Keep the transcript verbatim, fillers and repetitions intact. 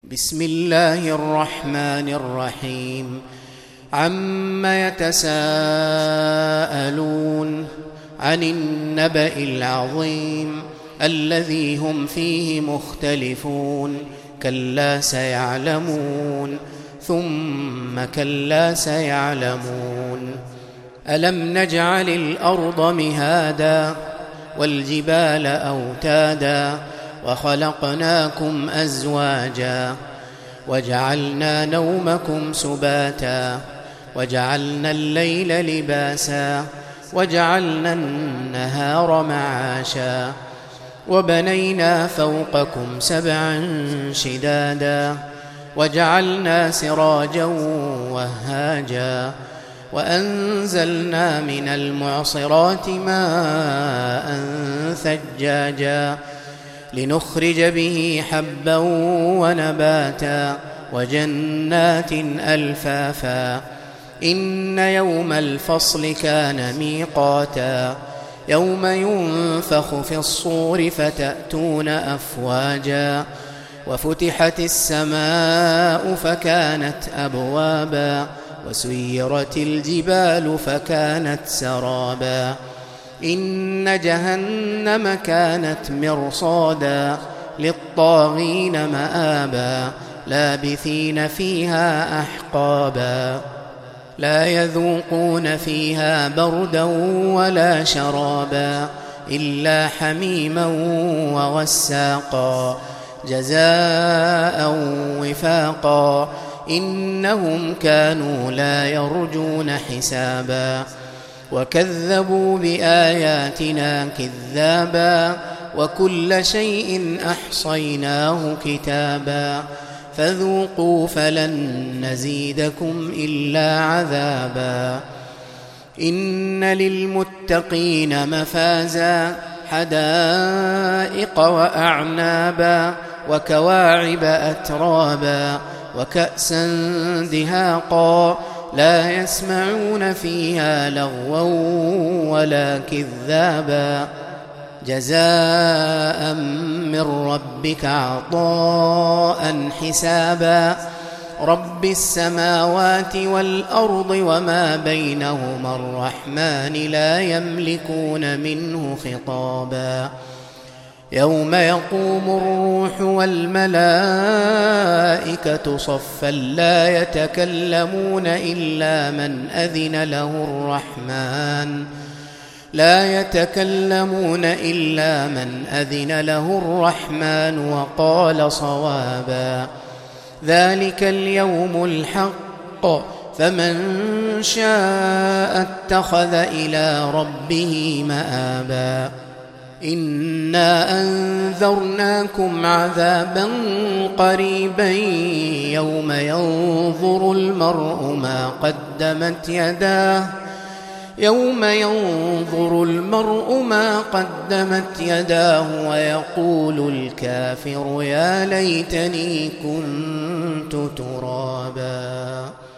بسم الله الرحمن الرحيم. عم يتساءلون عن النبأ العظيم الذي هم فيه مختلفون كلا سيعلمون ثم كلا سيعلمون. ألم نجعل الأرض مهادا والجبال أوتادا وخلقناكم أزواجا وجعلنا نومكم سباتا وجعلنا الليل لباسا وجعلنا النهار معاشا وبنينا فوقكم سبعا شدادا وجعلنا سراجا وهاجا وأنزلنا من المعصرات ماء ثجاجا لنخرج به حبا ونباتا وجنات ألفافا. إن يوم الفصل كان ميقاتا يوم ينفخ في الصور فتأتون أفواجا وفتحت السماء فكانت أبوابا وسيرت الجبال فكانت سرابا. إن جهنم كانت مرصادا للطاغين مآبا لابثين فيها أحقابا لا يذوقون فيها بردا ولا شرابا إلا حميما وغساقا جزاء وفاقا. إنهم كانوا لا يرجون حسابا وكذبوا بآياتنا كذابا وكل شيء أحصيناه كتابا فذوقوا فلن نزيدكم إلا عذابا. إن للمتقين مفازا حدائق وأعنابا وكواعب أترابا وكأسا دهاقا لا يسمعون فيها لغوا ولا كذابا جزاء من ربك عطاء حسابا. رب السماوات والأرض وما بينهما الرحمن لا يملكون منه خطابا. يوم يقوم الروح والملائكة صفا لا يتكلمون إلا من أذن له الرحمن لا يتكلمون إلا من أذن له الرحمن وقال صوابا. ذلك اليوم الحق فمن شاء اتخذ إلى ربه مآبا. إنا أنذرناكم عذابا قريبا يوم ينظر المرء ما قدمت يداه يوم ينظر المرء ما قدمت يداه ويقول الكافر يا ليتني كنت ترابا.